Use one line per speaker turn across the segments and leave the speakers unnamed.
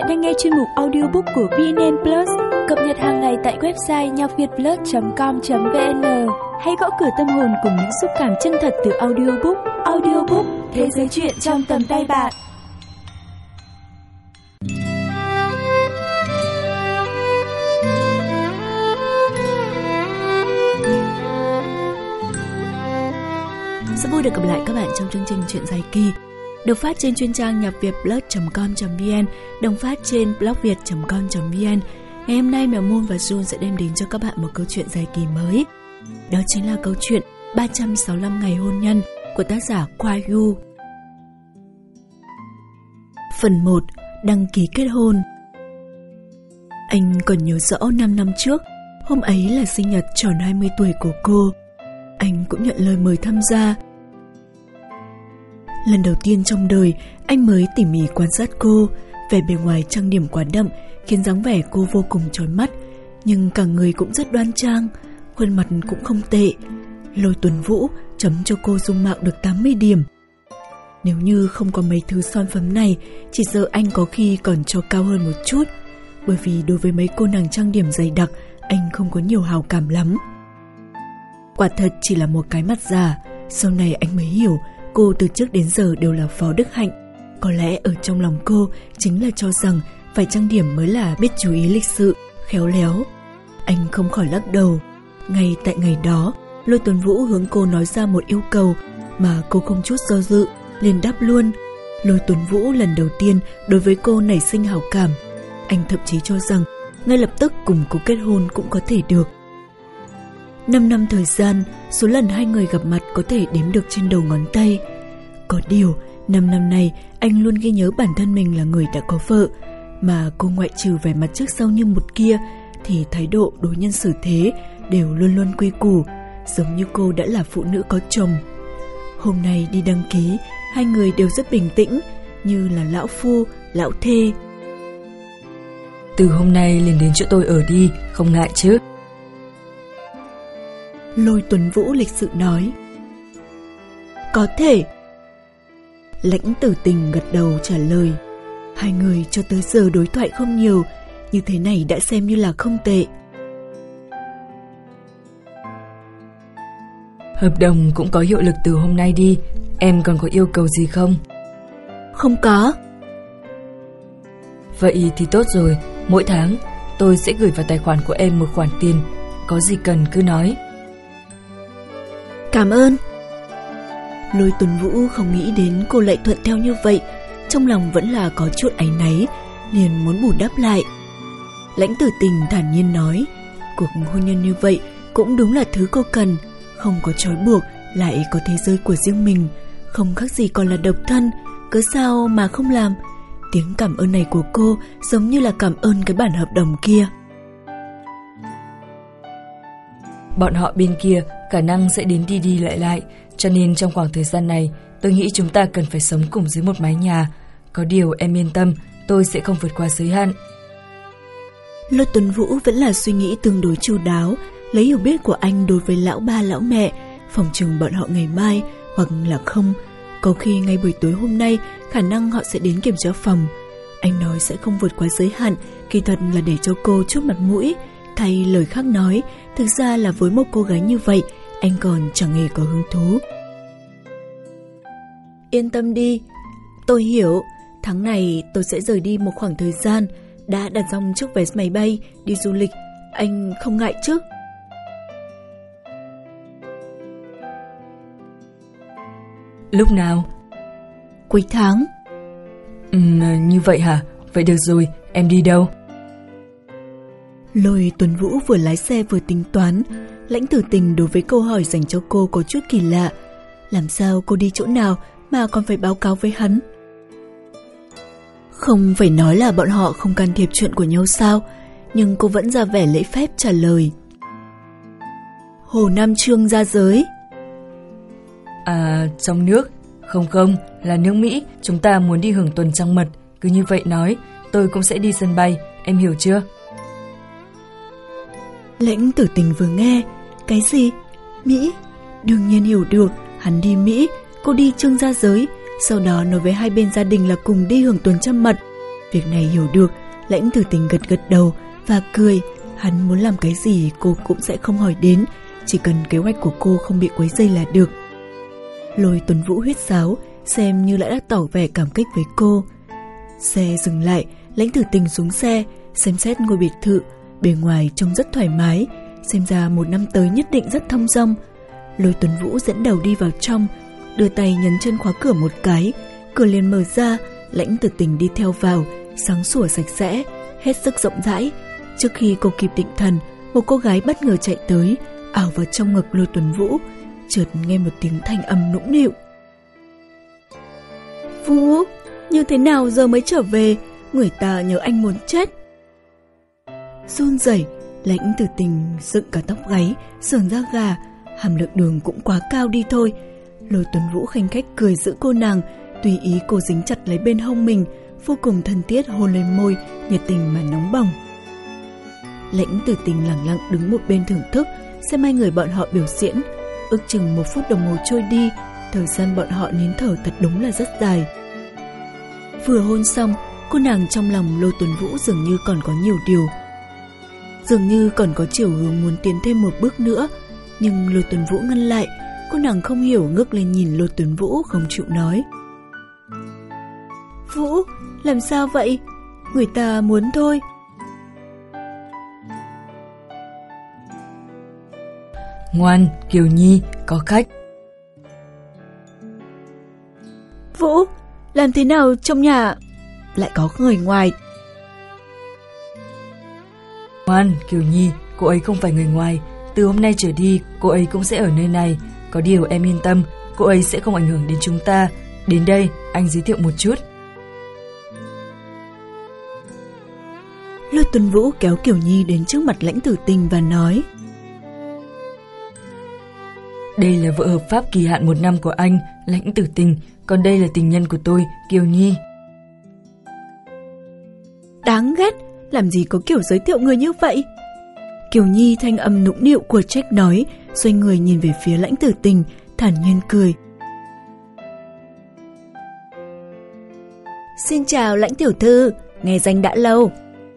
bạn đang nghe chuyên mục audiobook của VNN Plus, cập nhật hàng ngày tại website nhocvietplus.com.vn. Hãy gõ cửa tâm hồn cùng những xúc cảm chân thật từ audiobook. Audiobook, thế giới chuyện trong tầm tay bạn.
Rất vui được gặp lại các bạn trong chương trình Chuyện dài kỳ, được phát trên chuyên trang nhocvietplus.com.vn, đồng phát trên blogviet.com.vn. Ngày hôm nay Mèo Moon và Jun sẽ đem đến cho các bạn một câu chuyện dài kỳ mới. Đó chính là câu chuyện 365 ngày hôn nhân của tác giả Kwai Yu. Phần 1. Đăng ký kết hôn. Anh còn nhớ rõ 5 năm trước, hôm ấy là sinh nhật tròn 20 tuổi của cô. Anh cũng nhận lời mời tham gia. Lần đầu tiên trong đời, anh mới tỉ mỉ quan sát cô. Vẻ bề ngoài trang điểm quá đậm khiến dáng vẻ cô vô cùng chói mắt, nhưng cả người cũng rất đoan trang, khuôn mặt cũng không tệ. Lôi Tuấn Vũ chấm cho cô dung mạo được 80 điểm. Nếu như không có mấy thứ son phấn này, chỉ sợ anh có khi còn cho cao hơn một chút, bởi vì đối với mấy cô nàng trang điểm dày đặc, anh không có nhiều hào cảm lắm. Quả thật chỉ là một cái mặt giả. Sau này anh mới hiểu cô từ trước đến giờ đều là phó đức hạnh. Có lẽ ở trong lòng cô chính là cho rằng phải trang điểm mới là biết chú ý lịch sự, khéo léo. Anh không khỏi lắc đầu. Ngay tại ngày đó, Lôi Tuấn Vũ hướng cô nói ra một yêu cầu mà cô không chút do dự, liền đáp luôn. Lôi Tuấn Vũ lần đầu tiên đối với cô nảy sinh hảo cảm. Anh thậm chí cho rằng ngay lập tức cùng cô kết hôn cũng có thể được. 5 năm thời gian, số lần hai người gặp mặt có thể đếm được trên đầu ngón tay. Có điều, 5 năm nay anh luôn ghi nhớ bản thân mình là người đã có vợ, mà cô ngoại trừ vẻ mặt trước sau như một kia thì thái độ đối nhân xử thế đều luôn luôn quy củ, giống như cô đã là phụ nữ có chồng. Hôm nay đi đăng ký, hai người đều rất bình tĩnh, như là lão phu, lão thê.
Từ hôm nay liền đến chỗ tôi ở đi, không ngại chứ?
Lôi Tuấn Vũ lịch sự nói. Có thể. Lãnh Tử Tình gật đầu trả lời. Hai người cho tới giờ đối thoại không nhiều, như thế này đã xem như là không tệ.
Hợp đồng cũng có hiệu lực từ hôm nay đi. Em còn có yêu cầu gì không?
Không có.
Vậy thì tốt rồi. Mỗi tháng tôi sẽ gửi vào tài khoản của em một khoản tiền. Có gì cần cứ nói.
Cảm ơn. Lôi Tuấn Vũ không nghĩ đến cô lại thuận theo như vậy, trong lòng vẫn là có chút áy náy, liền muốn bù đắp lại. Lãnh Tử Tình thản nhiên nói, cuộc hôn nhân như vậy cũng đúng là thứ cô cần, không có trói buộc, lại có thế giới của riêng mình, không khác gì còn là độc thân, cớ sao mà không làm. Tiếng cảm ơn này của cô giống như là cảm ơn cái bản hợp đồng kia.
Bọn họ bên kia khả năng sẽ đến đi đi lại lại, cho nên trong khoảng thời gian này tôi nghĩ chúng ta cần phải sống cùng dưới một mái nhà. Có điều em yên tâm, tôi sẽ không vượt qua giới hạn.
Lôi Tuấn Vũ vẫn là suy nghĩ tương đối chu đáo, lấy hiểu biết của anh đối với lão ba lão mẹ, phòng chừng bọn họ ngày mai hoặc là không, có khi ngay buổi tối hôm nay khả năng họ sẽ đến kiểm tra phòng. Anh nói sẽ không vượt qua giới hạn, kỳ thật là để cho cô chút mặt mũi. Thay lời khác nói, thực ra là với một cô gái như vậy, anh còn chẳng hề có hứng thú. Yên tâm đi, tôi hiểu, tháng này tôi sẽ rời đi một khoảng thời gian, đã đặt xong trước vé máy bay, đi du lịch, anh không ngại chứ?
Lúc nào?
Cuối tháng.
Như vậy hả? Vậy được rồi, em đi đâu?
Lôi Tuấn Vũ vừa lái xe vừa tính toán. Lãnh Tử Tình đối với câu hỏi dành cho cô có chút kỳ lạ. Làm sao cô đi chỗ nào mà còn phải báo cáo với hắn? Không phải nói là bọn họ không can thiệp chuyện của nhau sao, nhưng cô vẫn ra vẻ lễ phép trả lời. Hồ Nam Chương ra giới.
À, trong nước? Không, là nước Mỹ, chúng ta muốn đi hưởng tuần trăng mật. Cứ như vậy nói, tôi cũng sẽ đi sân bay, em hiểu chưa?
Lãnh Tử Tình vừa nghe, cái gì? Mỹ? Đương nhiên hiểu được, hắn đi Mỹ, cô đi Chương ra giới, sau đó nói với hai bên gia đình là cùng đi hưởng tuần trăng mật. Việc này hiểu được, Lãnh Tử Tình gật gật đầu và cười. Hắn muốn làm cái gì cô cũng sẽ không hỏi đến, chỉ cần kế hoạch của cô không bị quấy rầy là được. Lôi Tuấn Vũ huýt sáo, xem như đã tỏ vẻ cảm kích với cô. Xe dừng lại, Lãnh Tử Tình xuống xe, xem xét ngôi biệt thự. Bề ngoài trông rất thoải mái, xem ra một năm tới nhất định rất thong dong. Lôi Tuấn Vũ dẫn đầu đi vào trong, đưa tay nhấn chân khóa cửa một cái, cửa liền mở ra. Lãnh Tử Tình đi theo vào, sáng sủa sạch sẽ, hết sức rộng rãi. Trước khi cô kịp định thần, một cô gái bất ngờ chạy tới, ảo vào trong ngực Lôi Tuấn Vũ. Chợt nghe một tiếng thanh âm nũng nịu. Vũ, như thế nào giờ mới trở về? Người ta nhớ anh muốn chết. Run rẩy, Lãnh Tử Tình dựng cả tóc gáy, sởn da gà. Hàm lượng đường cũng quá cao đi thôi. Lôi Tuấn Vũ khanh khách cười giữ cô nàng, tùy ý cô dính chặt lấy bên hông mình, vô cùng thân thiết hôn lên môi, nhiệt tình mà nóng bỏng. Lãnh Tử Tình lặng lặng đứng một bên thưởng thức, xem hai người bọn họ biểu diễn. Ước chừng 1 phút đồng hồ trôi đi, thời gian bọn họ nín thở thật đúng là rất dài. Vừa hôn xong, cô nàng trong lòng Lôi Tuấn Vũ dường như còn có nhiều điều, dường như còn có chiều hướng muốn tiến thêm một bước nữa. Nhưng Lôi Tuấn Vũ ngăn lại. Cô nàng không hiểu ngước lên nhìn Lôi Tuấn Vũ, không chịu nói. Vũ, làm sao vậy? Người ta muốn thôi.
Ngoan, Kiều Nhi, có khách.
Vũ, làm thế nào trong nhà lại có người ngoài?
Ngoan, Kiều Nhi, cô ấy không phải người ngoài. Từ hôm nay trở đi, cô ấy cũng sẽ ở nơi này. Có điều em yên tâm, cô ấy sẽ không ảnh hưởng đến chúng ta. Đến đây, anh giới thiệu một chút.
Lôi Tuấn Vũ kéo Kiều Nhi đến trước mặt Lãnh Tử Tình và nói.
Đây là vợ hợp pháp kỳ hạn 1 năm của anh, Lãnh Tử Tình. Còn đây là tình nhân của tôi, Kiều Nhi.
Đáng ghét, làm gì có kiểu giới thiệu người như vậy? Kiều Nhi thanh âm nũng nịu của trách nói, xoay người nhìn về phía Lãnh Tử Tình, thản nhiên cười. Xin chào Lãnh tiểu thư, nghe danh đã lâu.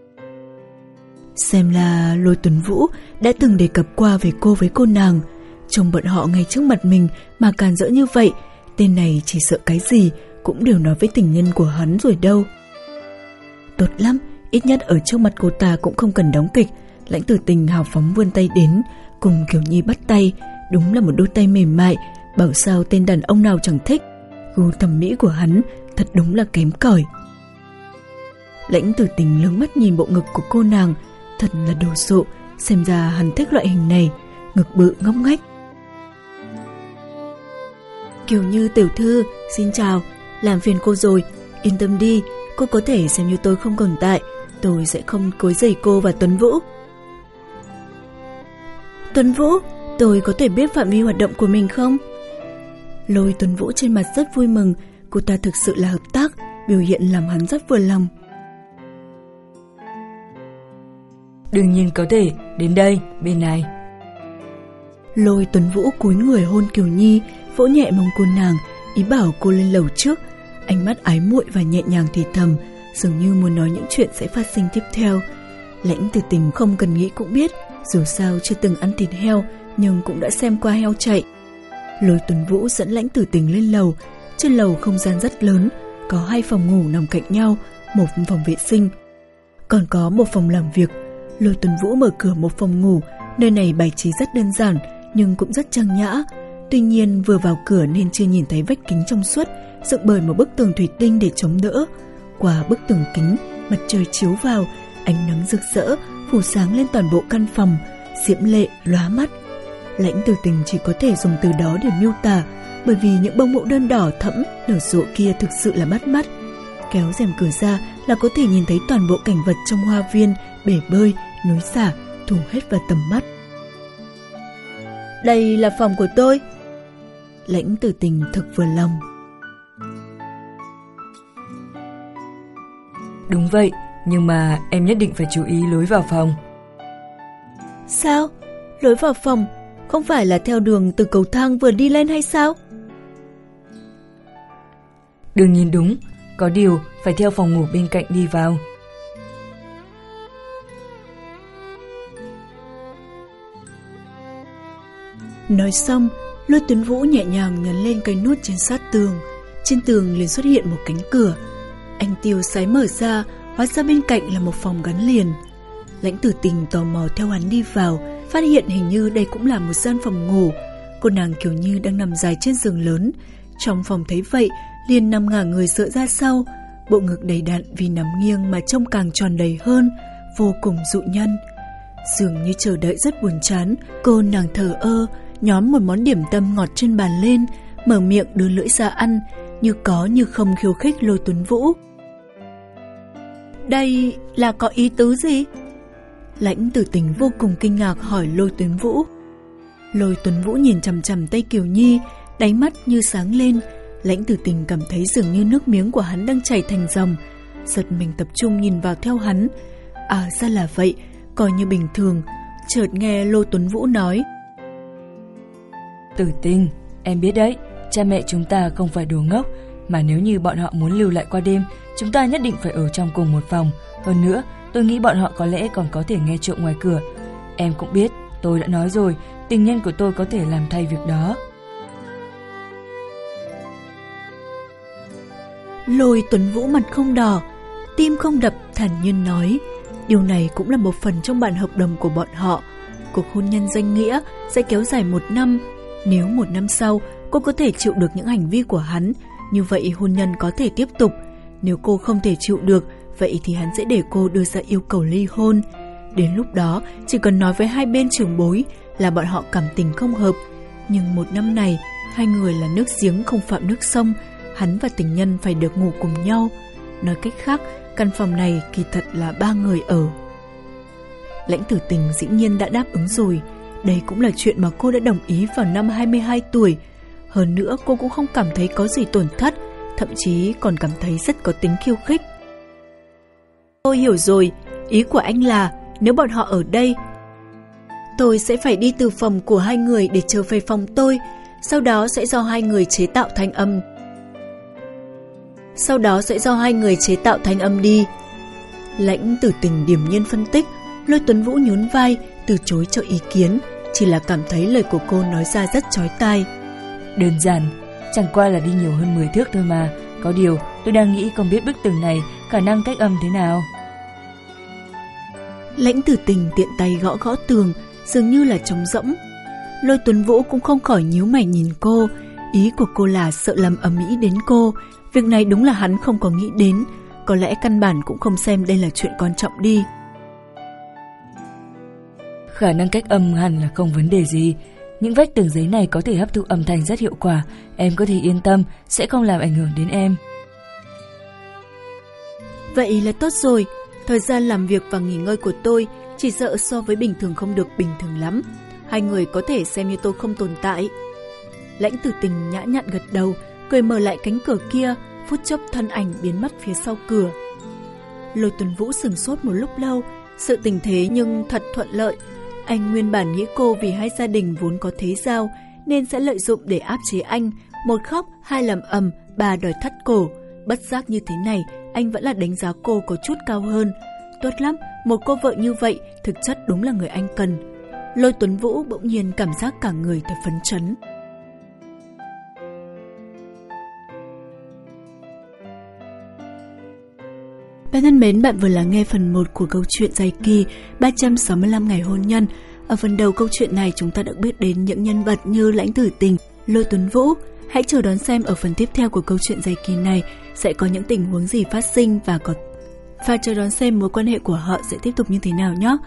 Xem là Lôi Tuấn Vũ đã từng đề cập qua về cô với cô nàng. Trông bọn họ ngay trước mặt mình mà càn rỡ như vậy, tên này chỉ sợ cái gì cũng đều nói với tình nhân của hắn rồi đâu. Tốt lắm, ít nhất ở trước mặt cô ta cũng không cần đóng kịch. Lãnh Tử Tình hào phóng vươn tay đến, cùng Kiều Nhi bắt tay. Đúng là một đôi tay mềm mại, bảo sao tên đàn ông nào chẳng thích. Gu thẩm mỹ của hắn thật đúng là kém cỏi. Lãnh Tử Tình lướng mắt nhìn bộ ngực của cô nàng, thật là đồ sộ. Xem ra hắn thích loại hình này, ngực bự ngóc ngách. Kiều Như tiểu thư, xin chào, làm phiền cô rồi. Yên tâm đi, cô có thể xem như tôi không còn tại. Tôi sẽ không quấy rầy cô và Tuấn Vũ. Tuấn Vũ, tôi có thể biết phạm vi hoạt động của mình không? Lôi Tuấn Vũ trên mặt rất vui mừng, cô ta thực sự là hợp tác, biểu hiện làm hắn rất vừa lòng.
Đương nhiên có thể, đến đây, bên này.
Lôi Tuấn Vũ cúi người hôn Kiều Nhi, vỗ nhẹ mông cô nàng, ý bảo cô lên lầu trước. Ánh mắt ái muội và nhẹ nhàng thì thầm, dường như muốn nói những chuyện sẽ phát sinh tiếp theo. Lãnh Tử Tình không cần nghĩ cũng biết, dù sao chưa từng ăn thịt heo nhưng cũng đã xem qua heo chạy. Lôi Tuấn Vũ dẫn Lãnh Tử Tình lên lầu. Trên lầu không gian rất lớn, có 2 phòng ngủ nằm cạnh nhau, một phòng vệ sinh, còn có một phòng làm việc. Lôi Tuấn Vũ mở cửa một phòng ngủ, nơi này bày trí rất đơn giản nhưng cũng rất trang nhã. Tuy nhiên vừa vào cửa nên chưa nhìn thấy vách kính trong suốt, dựng bởi một bức tường thủy tinh để chống đỡ. Qua bức tường kính, mặt trời chiếu vào, ánh nắng rực rỡ phủ sáng lên toàn bộ căn phòng, diễm lệ lóa mắt. Lãnh Tử Tình chỉ có thể dùng từ đó để miêu tả, bởi vì những bông mẫu đơn đỏ thẫm nở rộ kia thực sự là bắt mắt. Kéo rèm cửa ra là có thể nhìn thấy toàn bộ cảnh vật trong hoa viên, bể bơi, núi xả, thu hết vào tầm mắt. Đây là phòng của tôi. Lãnh Tử Tình thật vừa lòng.
Đúng vậy, nhưng mà em nhất định phải chú ý lối vào phòng.
Sao? Lối vào phòng không phải là theo đường từ cầu thang vừa đi lên hay sao?
Đương nhiên đúng, có điều phải theo phòng ngủ bên cạnh đi vào.
Nói xong, Lôi Tuấn Vũ nhẹ nhàng nhấn lên cái nút trên sát tường. Trên tường liền xuất hiện một cánh cửa. Anh tiêu sái mở ra, hóa ra bên cạnh là một phòng gắn liền. Lãnh Tử Tình tò mò theo hắn đi vào, phát hiện hình như đây cũng là một gian phòng ngủ. Cô nàng kiểu như đang nằm dài trên giường lớn. Trong phòng thấy vậy, liền nằm ngả người dựa ra sau. Bộ ngực đầy đặn vì nằm nghiêng mà trông càng tròn đầy hơn, vô cùng dụ nhân. Dường như chờ đợi rất buồn chán, cô nàng thờ ơ, nhóm một món điểm tâm ngọt trên bàn lên, mở miệng đưa lưỡi ra ăn, như có như không khiêu khích Lôi Tuấn Vũ. Đây là có ý tứ gì? Lãnh Tử Tình vô cùng kinh ngạc hỏi Lôi Tuấn Vũ. Lôi Tuấn Vũ nhìn chằm chằm tay Kiều Nhi, đáy mắt như sáng lên. Lãnh Tử Tình cảm thấy dường như nước miếng của hắn đang chảy thành dòng, giật mình tập trung nhìn vào theo hắn. À ra là vậy, coi như bình thường. Chợt nghe Lôi Tuấn Vũ nói:
Tử Tình, em biết đấy, cha mẹ chúng ta không phải đồ ngốc, mà nếu như bọn họ muốn lưu lại qua đêm, chúng ta nhất định phải ở trong cùng một phòng. Hơn nữa, tôi nghĩ bọn họ có lẽ còn có thể nghe trộm ngoài cửa. Em cũng biết, tôi đã nói rồi, tình nhân của tôi có thể làm thay việc đó.
Lôi Tuấn Vũ mặt không đỏ, tim không đập, thản nhiên nói: điều này cũng là một phần trong bản hợp đồng của bọn họ. Cuộc hôn nhân danh nghĩa sẽ kéo dài 1 năm. Nếu 1 năm sau cô có thể chịu được những hành vi của hắn, như vậy hôn nhân có thể tiếp tục. Nếu cô không thể chịu được, vậy thì hắn sẽ để cô đưa ra yêu cầu ly hôn. Đến lúc đó chỉ cần nói với hai bên trưởng bối là bọn họ cảm tình không hợp. Nhưng 1 năm này, hai người là nước giếng không phạm nước sông, hắn và tình nhân phải được ngủ cùng nhau. Nói cách khác, căn phòng này kỳ thật là 3 người ở. Lãnh Tử Tình dĩ nhiên đã đáp ứng rồi. Đây cũng là chuyện mà cô đã đồng ý vào năm 22 tuổi. Hơn nữa cô cũng không cảm thấy có gì tổn thất, thậm chí còn cảm thấy rất có tính khiêu khích. Tôi hiểu rồi, ý của anh là nếu bọn họ ở đây, tôi sẽ phải đi từ phòng của hai người để trở về phòng tôi, sau đó sẽ do hai người chế tạo thanh âm đi. Lãnh Tử Tình điềm nhiên phân tích. Lôi Tuấn Vũ nhún vai, từ chối cho ý kiến, chỉ là cảm thấy lời của cô nói ra rất chói tai.
Đơn giản, chẳng qua là đi nhiều hơn 10 thước thôi mà. Có điều, tôi đang nghĩ không biết bức tường này khả năng cách âm thế nào.
Lãnh Tử Tình tiện tay gõ gõ tường, dường như là trống rỗng. Lôi Tuấn Vũ cũng không khỏi nhíu mày nhìn cô. Ý của cô là sợ làm ầm ĩ đến cô. Việc này đúng là hắn không có nghĩ đến. Có lẽ căn bản cũng không xem đây là chuyện quan trọng đi.
Khả năng cách âm hẳn là không vấn đề gì. Những vách tường giấy này có thể hấp thụ âm thanh rất hiệu quả. Em có thể yên tâm, sẽ không làm ảnh hưởng đến em.
Vậy là tốt rồi. Thời gian làm việc và nghỉ ngơi của tôi chỉ sợ so với bình thường không được bình thường lắm. Hai người có thể xem như tôi không tồn tại. Lãnh Tử Tình nhã nhặn gật đầu, cười mở lại cánh cửa kia, phút chốc thân ảnh biến mất phía sau cửa. Lôi Tuấn Vũ sửng sốt một lúc lâu, sự tình thế nhưng thật thuận lợi. Anh nguyên bản nghĩ cô vì hai gia đình vốn có thế giao nên sẽ lợi dụng để áp chế anh, 1 khóc, 2 làm ầm, 3 đòi thắt cổ. Bất giác như thế này, anh vẫn là đánh giá cô có chút cao hơn. Tốt lắm, một cô vợ như vậy thực chất đúng là người anh cần. Lôi Tuấn Vũ bỗng nhiên cảm giác cả người thật phấn chấn. Bạn thân mến, bạn vừa lắng nghe phần 1 của câu chuyện dài kỳ 365 ngày hôn nhân. Ở phần đầu câu chuyện này chúng ta được biết đến những nhân vật như Lãnh Tử Tình, Lôi Tuấn Vũ. Hãy chờ đón xem ở phần tiếp theo của câu chuyện dài kỳ này sẽ có những tình huống gì phát sinh và chờ đón xem mối quan hệ của họ sẽ tiếp tục như thế nào nhé.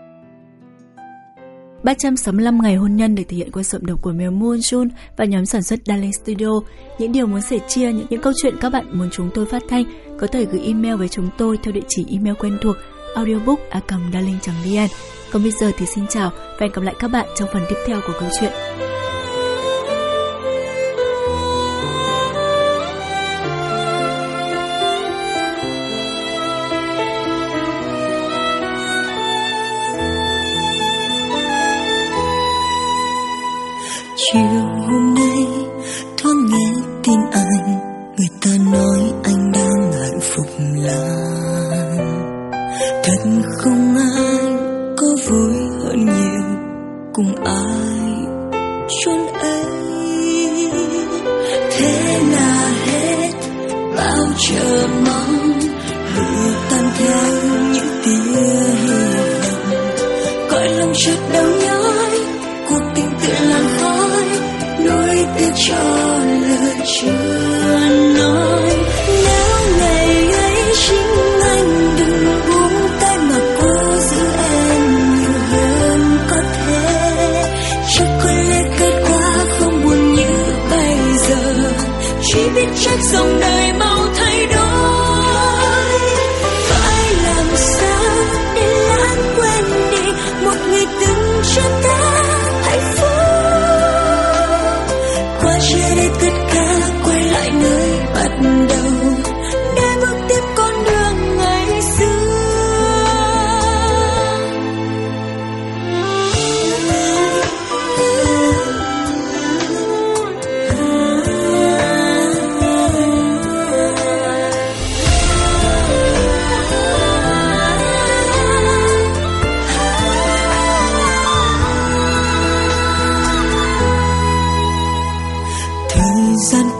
365 ngày hôn nhân được thể hiện qua giọng đọc của Mèo Moon Jun và nhóm sản xuất Darling Studio. Những điều muốn sẻ chia, những câu chuyện các bạn muốn chúng tôi phát thanh có thể gửi email với chúng tôi theo địa chỉ email quen thuộc audiobook@darling.vn. Còn bây giờ thì xin chào và hẹn gặp lại các bạn trong phần tiếp theo của câu chuyện.
Chiều hôm nay thoáng nghe tin anh, người ta nói anh đang chốn ấy. Thế là hết bao chờ mong, hư tan theo những tia hy vọng. Cõi lòng chợt đau nhói, cuộc tình tự làn khói, nuối tiếc cho lời chưa nói. Nếu ngày ấy chính anh đừng buông tay mà cố giữ em nhiều hơn có thể, chắc có lẽ kết quả không buồn như bây giờ. Chỉ biết trách dòng đời mau thay đổi. Phải làm sao để lãng quên đi một người từng cho ta hạnh phúc. Qua chia đây tất cả, quay lại nơi bắt đầu, để bước tiếp con đường ngày xưa. Thời gian